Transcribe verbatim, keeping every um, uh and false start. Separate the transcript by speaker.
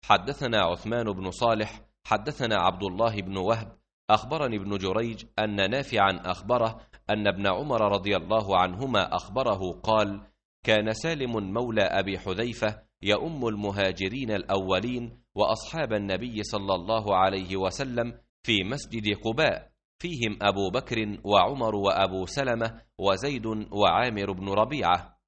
Speaker 1: حدثنا عثمان بن صالح حدثنا عبد الله بن وهب أخبرني ابن جريج أن نافعا أخبره أن ابن عمر رضي الله عنهما أخبره قال: كان سالم مولى أبي حذيفة يؤم المهاجرين الأولين وأصحاب النبي صلى الله عليه وسلم في مسجد قباء، فيهم أبو بكر وعمر وأبو سلمة وزيد وعامر بن ربيعة.